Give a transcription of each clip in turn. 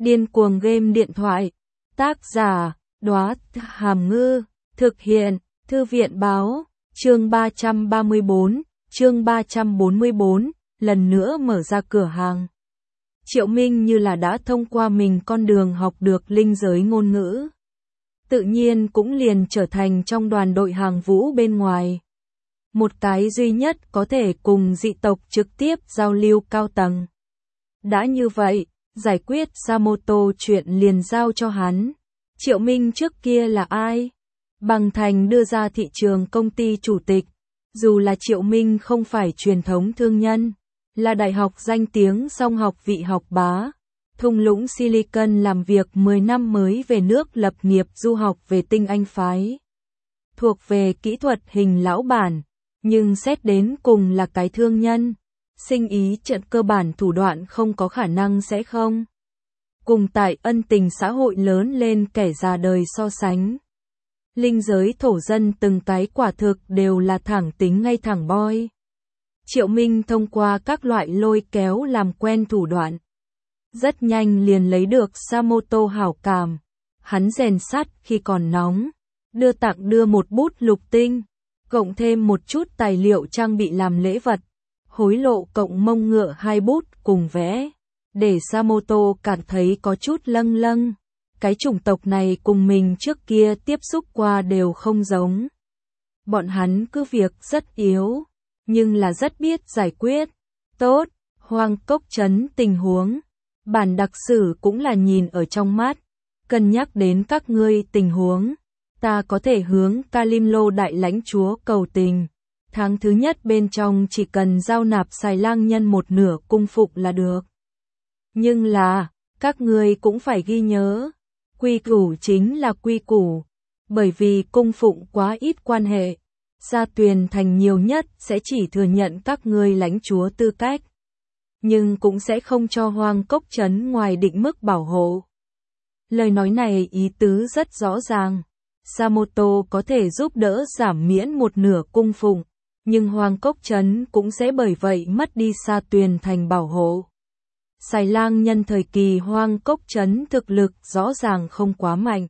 Điên cuồng game điện thoại. Tác giả, Đóa Hàm Ngư. Thực hiện, Thư viện báo. Chương 344, lần nữa mở ra cửa hàng. Triệu Minh như là đã thông qua mình con đường học được linh giới ngôn ngữ. Tự nhiên cũng liền trở thành trong đoàn đội hàng vũ bên ngoài. Một cái duy nhất có thể cùng dị tộc trực tiếp giao lưu cao tầng. Đã như vậy, giải quyết Samoto chuyện liền giao cho hắn. Triệu Minh trước kia là ai? Bằng thành đưa ra thị trường công ty chủ tịch. Dù là Triệu Minh không phải truyền thống thương nhân, là đại học danh tiếng song học vị học bá. Thung lũng Silicon làm việc 10 năm mới về nước lập nghiệp du học về tinh Anh phái. Thuộc về kỹ thuật hình lão bản, nhưng xét đến cùng là cái thương nhân. Sinh ý trận cơ bản thủ đoạn không có khả năng sẽ không. Cùng tại ân tình xã hội lớn lên kẻ già đời so sánh. Linh giới thổ dân từng cái quả thực đều là thẳng tính ngay thẳng boy. Triệu Minh thông qua các loại lôi kéo làm quen thủ đoạn. Rất nhanh liền lấy được Samoto hảo cảm. Hắn rèn sắt khi còn nóng. Đưa một bút lục tinh. Cộng thêm một chút tài liệu trang bị làm lễ vật. Hối lộ cộng mông ngựa 2 bút cùng vẽ. Để Samoto cảm thấy có chút lâng lâng. Cái chủng tộc này cùng mình trước kia tiếp xúc qua đều không giống. Bọn hắn cứ việc rất yếu, nhưng là rất biết giải quyết. Tốt, Hoang Cốc Trấn tình huống. Bản đặc sử cũng là nhìn ở trong mắt. Cân nhắc đến các ngươi tình huống. Ta có thể hướng Kalimlo đại lãnh chúa cầu tình. Tháng thứ nhất bên trong chỉ cần giao nạp xài lang nhân một nửa cung phục là được. Nhưng là, các ngươi cũng phải ghi nhớ. Quy củ chính là quy củ. Bởi vì cung phụng quá ít quan hệ. Gia Tuyền Thành nhiều nhất sẽ chỉ thừa nhận các ngươi lãnh chúa tư cách. Nhưng cũng sẽ không cho Hoang Cốc Trấn ngoài định mức bảo hộ. Lời nói này ý tứ rất rõ ràng. Samoto có thể giúp đỡ giảm miễn một nửa cung phụng. Nhưng Hoang Cốc Trấn cũng sẽ bởi vậy mất đi Sa Tuyền Thành bảo hộ. Xài lang nhân thời kỳ Hoang Cốc Trấn thực lực rõ ràng không quá mạnh.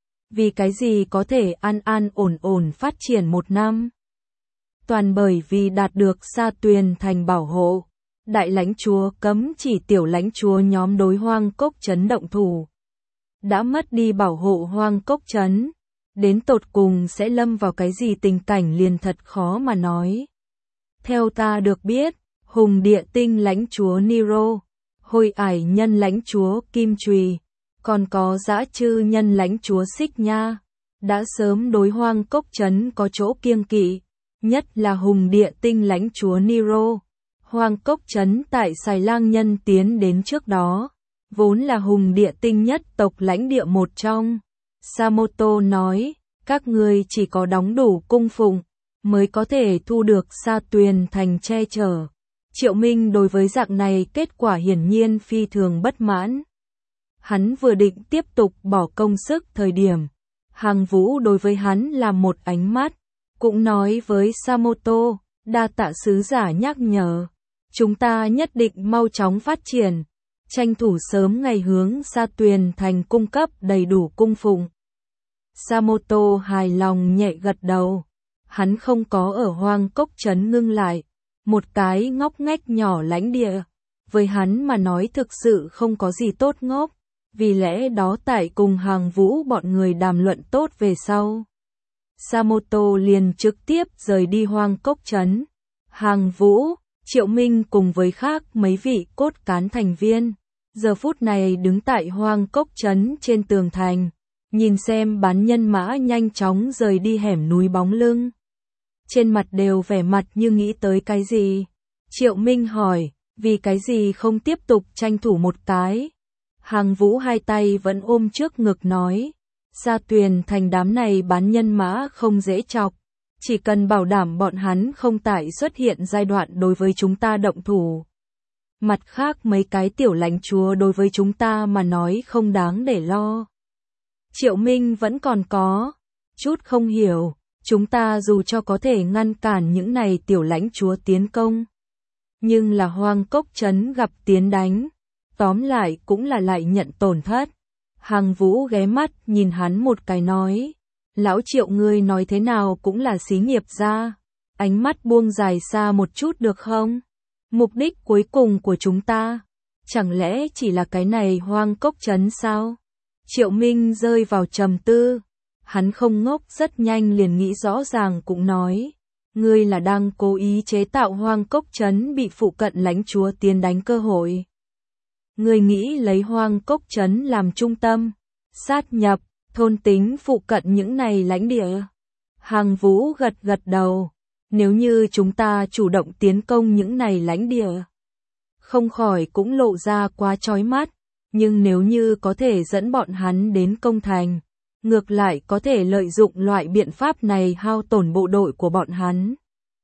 Vì cái gì có thể an ổn phát triển 1 năm? Toàn bởi vì đạt được Sa Tuyền Thành bảo hộ. Đại lãnh chúa cấm chỉ tiểu lãnh chúa nhóm đối Hoang Cốc Trấn động thủ. Đã mất đi bảo hộ Hoang Cốc Trấn. Đến tột cùng sẽ lâm vào cái gì tình cảnh liền thật khó mà nói. Theo ta được biết, Hùng Địa Tinh lãnh chúa Nero, Hồi Ải nhân lãnh chúa Kim Trùy, còn có Dã Trư nhân lãnh chúa Xích Nha, đã sớm đối Hoang Cốc Trấn có chỗ kiêng kỵ, nhất là Hùng Địa Tinh lãnh chúa Nero. Hoang Cốc Trấn tại xài lang nhân tiến đến trước đó, vốn là Hùng Địa Tinh nhất tộc lãnh địa một trong. Samoto nói, các ngươi chỉ có đóng đủ cung phụng, mới có thể thu được Sa Tuyền Thành che chở. Triệu Minh đối với dạng này kết quả hiển nhiên phi thường bất mãn. Hắn vừa định tiếp tục bỏ công sức thời điểm. Hàng Vũ đối với hắn là một ánh mắt, cũng nói với Samoto, đa tạ sứ giả nhắc nhở. Chúng ta nhất định mau chóng phát triển, tranh thủ sớm ngày hướng Sa Tuyền Thành cung cấp đầy đủ cung phụng. Samoto hài lòng nhẹ gật đầu. Hắn không có ở Hoang Cốc Trấn ngưng lại. Một cái ngóc ngách nhỏ lãnh địa. Với hắn mà nói thực sự không có gì tốt ngốc. Vì lẽ đó tại cùng Hàng Vũ bọn người đàm luận tốt về sau. Samoto liền trực tiếp rời đi Hoang Cốc Trấn. Hàng Vũ, Triệu Minh cùng với khác mấy vị cốt cán thành viên. Giờ phút này đứng tại Hoang Cốc Trấn trên tường thành. Nhìn xem bán nhân mã nhanh chóng rời đi hẻm núi bóng lưng. Trên mặt đều vẻ mặt như nghĩ tới cái gì. Triệu Minh hỏi, vì cái gì không tiếp tục tranh thủ một cái. Hàng Vũ hai tay vẫn ôm trước ngực nói. Sa Tuyền Thành đám này bán nhân mã không dễ chọc. Chỉ cần bảo đảm bọn hắn không tại xuất hiện giai đoạn đối với chúng ta động thủ. Mặt khác mấy cái tiểu lãnh chúa đối với chúng ta mà nói không đáng để lo. Triệu Minh vẫn còn có chút không hiểu, chúng ta dù cho có thể ngăn cản những này tiểu lãnh chúa tiến công, nhưng là Hoang Cốc Trấn gặp tiến đánh, tóm lại cũng là lại nhận tổn thất. Hàng Vũ ghé mắt nhìn hắn một cái nói, lão Triệu ngươi nói thế nào cũng là xí nghiệp gia, ánh mắt buông dài xa một chút được không? Mục đích cuối cùng của chúng ta, chẳng lẽ chỉ là cái này Hoang Cốc Trấn sao? Triệu Minh rơi vào trầm tư, hắn không ngốc rất nhanh liền nghĩ rõ ràng cũng nói, ngươi là đang cố ý chế tạo Hoang Cốc Trấn bị phụ cận lãnh chúa tiến đánh cơ hội. Ngươi nghĩ lấy Hoang Cốc Trấn làm trung tâm, sát nhập, thôn tính phụ cận những này lãnh địa. Hàng Vũ gật gật đầu, nếu như chúng ta chủ động tiến công những này lãnh địa, không khỏi cũng lộ ra quá chói mắt, nhưng nếu như có thể dẫn bọn hắn đến công thành, ngược lại có thể lợi dụng loại biện pháp này hao tổn bộ đội của bọn hắn.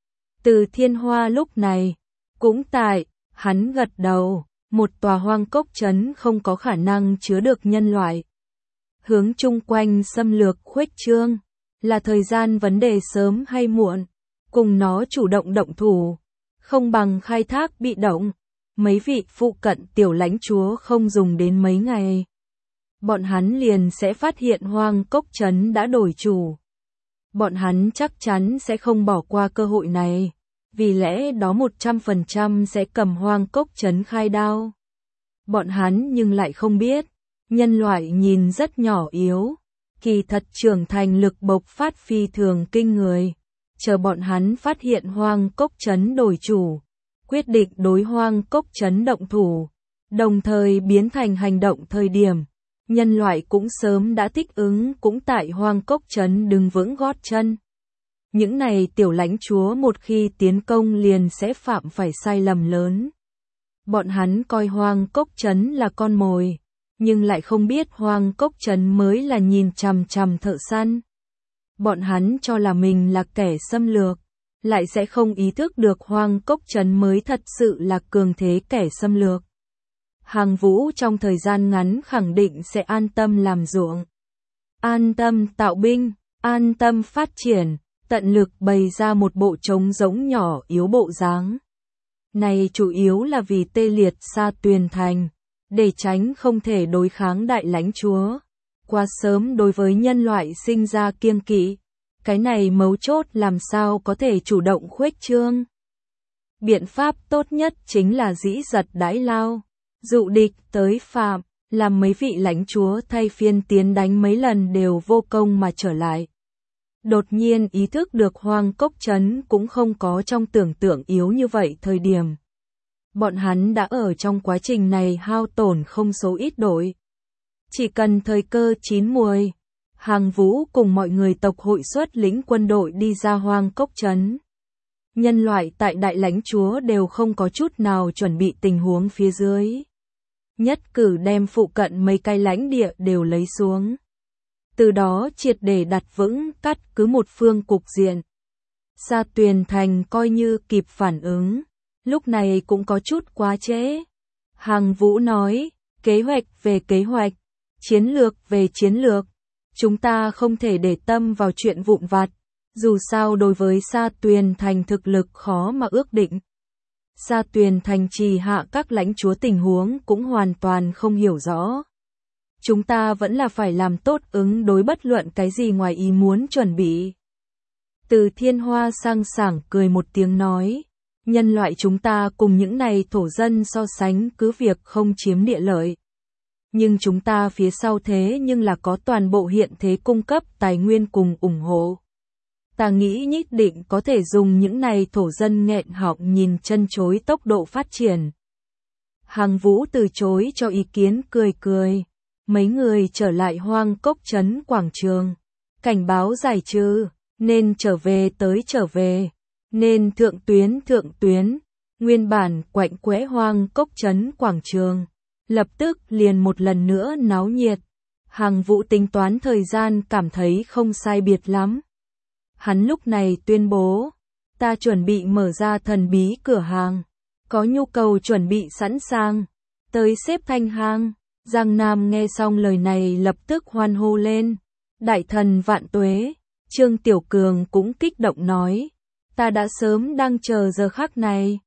Từ Thiên Hoa lúc này, cũng tại, hắn gật đầu, một tòa Hoang Cốc Trấn không có khả năng chứa được nhân loại. Hướng chung quanh xâm lược khuếch trương, là thời gian vấn đề sớm hay muộn, cùng nó chủ động động thủ, không bằng khai thác bị động. Mấy vị phụ cận tiểu lãnh chúa không dùng đến mấy ngày, bọn hắn liền sẽ phát hiện Hoang Cốc Trấn đã đổi chủ. Bọn hắn chắc chắn sẽ không bỏ qua cơ hội này, vì lẽ đó 100% sẽ cầm Hoang Cốc Trấn khai đao. Bọn hắn nhưng lại không biết, nhân loại nhìn rất nhỏ yếu, kỳ thật trưởng thành lực bộc phát phi thường kinh người. Chờ bọn hắn phát hiện Hoang Cốc Trấn đổi chủ, quyết định đối Hoang Cốc Trấn động thủ, đồng thời biến thành hành động thời điểm, nhân loại cũng sớm đã thích ứng cũng tại Hoang Cốc Trấn đứng vững gót chân. Những này tiểu lãnh chúa một khi tiến công liền sẽ phạm phải sai lầm lớn. Bọn hắn coi Hoang Cốc Trấn là con mồi, nhưng lại không biết Hoang Cốc Trấn mới là nhìn chằm chằm thợ săn. Bọn hắn cho là mình là kẻ xâm lược, lại sẽ không ý thức được Hoang Cốc Trấn mới thật sự là cường thế kẻ xâm lược. Hàng Vũ trong thời gian ngắn khẳng định sẽ an tâm làm ruộng, an tâm tạo binh, an tâm phát triển, tận lực bày ra một bộ trống rỗng nhỏ yếu bộ dáng. Này chủ yếu là vì tê liệt Sa Tuyền Thành, để tránh không thể đối kháng đại lãnh chúa. Quá sớm đối với nhân loại sinh ra kiêng kỵ, cái này mấu chốt làm sao có thể chủ động khuếch trương. Biện pháp tốt nhất chính là dĩ giật đãi lao, dụ địch tới phạm, làm mấy vị lãnh chúa thay phiên tiến đánh mấy lần đều vô công mà trở lại. Đột nhiên ý thức được Hoang Cốc Trấn cũng không có trong tưởng tượng yếu như vậy thời điểm. Bọn hắn đã ở trong quá trình này hao tổn không số ít đội. Chỉ cần thời cơ chín muồi, Hàng Vũ cùng mọi người tộc hội xuất lĩnh quân đội đi ra Hoang Cốc Trấn. Nhân loại tại đại lãnh chúa đều không có chút nào chuẩn bị tình huống phía dưới. Nhất cử đem phụ cận mấy cái lãnh địa đều lấy xuống. Từ đó triệt để đặt vững cắt cứ một phương cục diện. Sa Tuyền Thành coi như kịp phản ứng, lúc này cũng có chút quá trễ. Hàng Vũ nói, kế hoạch về kế hoạch, chiến lược về chiến lược. Chúng ta không thể để tâm vào chuyện vụn vặt, dù sao đối với Sa Tuyền Thành thực lực khó mà ước định. Sa Tuyền Thành trì hạ các lãnh chúa tình huống cũng hoàn toàn không hiểu rõ. Chúng ta vẫn là phải làm tốt ứng đối bất luận cái gì ngoài ý muốn chuẩn bị. Từ Thiên Hoa sang sảng cười một tiếng nói, nhân loại chúng ta cùng những này thổ dân so sánh cứ việc không chiếm địa lợi. Nhưng chúng ta phía sau thế nhưng là có toàn bộ hiện thế cung cấp tài nguyên cùng ủng hộ. Ta nghĩ nhất định có thể dùng những này thổ dân nghẹn họng nhìn chân chối tốc độ phát triển. Hàng Vũ từ chối cho ý kiến cười cười. Mấy người trở lại Hoang Cốc Trấn quảng trường. Cảnh báo giải trừ, nên trở về tới trở về, nên thượng tuyến. Nguyên bản quạnh quẽ Hoang Cốc Trấn quảng trường. Lập tức liền một lần nữa náo nhiệt. Hàng Vũ tính toán thời gian cảm thấy không sai biệt lắm. Hắn lúc này tuyên bố, ta chuẩn bị mở ra thần bí cửa hàng, có nhu cầu chuẩn bị sẵn sàng, tới xếp thanh hang. Giang Nam nghe xong lời này lập tức hoan hô lên, đại thần vạn tuế. Trương Tiểu Cường cũng kích động nói, ta đã sớm đang chờ giờ khắc này.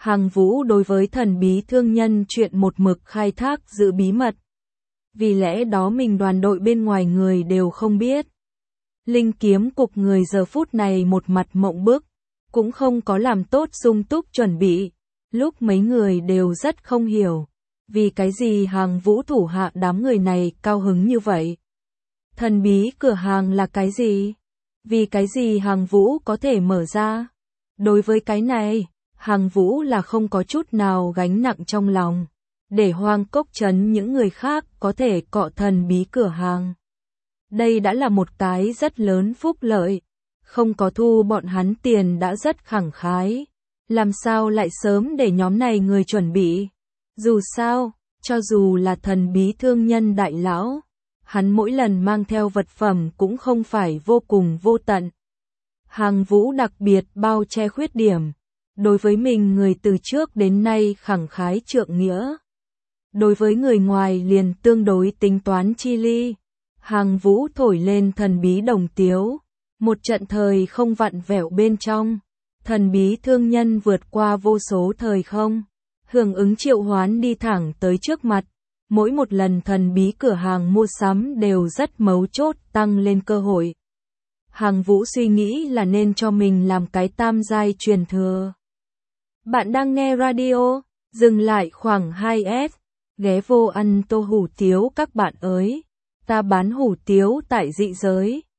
Hàng Vũ đối với thần bí thương nhân chuyện một mực khai thác giữ bí mật. Vì lẽ đó mình đoàn đội bên ngoài người đều không biết. Linh kiếm cục người giờ phút này một mặt mộng bức, cũng không có làm tốt sung túc chuẩn bị. Lúc mấy người đều rất không hiểu, vì cái gì Hàng Vũ thủ hạ đám người này cao hứng như vậy. Thần bí cửa hàng là cái gì? Vì cái gì Hàng Vũ có thể mở ra? Đối với cái này, Hàng Vũ là không có chút nào gánh nặng trong lòng. Để Hoang Cốc Trấn những người khác có thể cọ thần bí cửa hàng. Đây đã là một cái rất lớn phúc lợi. Không có thu bọn hắn tiền đã rất khẳng khái. Làm sao lại sớm để nhóm này người chuẩn bị? Dù sao, cho dù là thần bí thương nhân đại lão, hắn mỗi lần mang theo vật phẩm cũng không phải vô cùng vô tận. Hàng Vũ đặc biệt bao che khuyết điểm. Đối với mình người từ trước đến nay khẳng khái trượng nghĩa. Đối với người ngoài liền tương đối tính toán chi ly. Hàng Vũ thổi lên thần bí đồng tiếu. Một trận thời không vặn vẹo bên trong. Thần bí thương nhân vượt qua vô số thời không. Hưởng ứng triệu hoán đi thẳng tới trước mặt. Mỗi một lần thần bí cửa hàng mua sắm đều rất mấu chốt tăng lên cơ hội. Hàng Vũ suy nghĩ là nên cho mình làm cái tam giai truyền thừa. Bạn đang nghe radio, dừng lại khoảng 2S, ghé vô ăn tô hủ tiếu các bạn ơi. Ta bán hủ tiếu tại dị giới.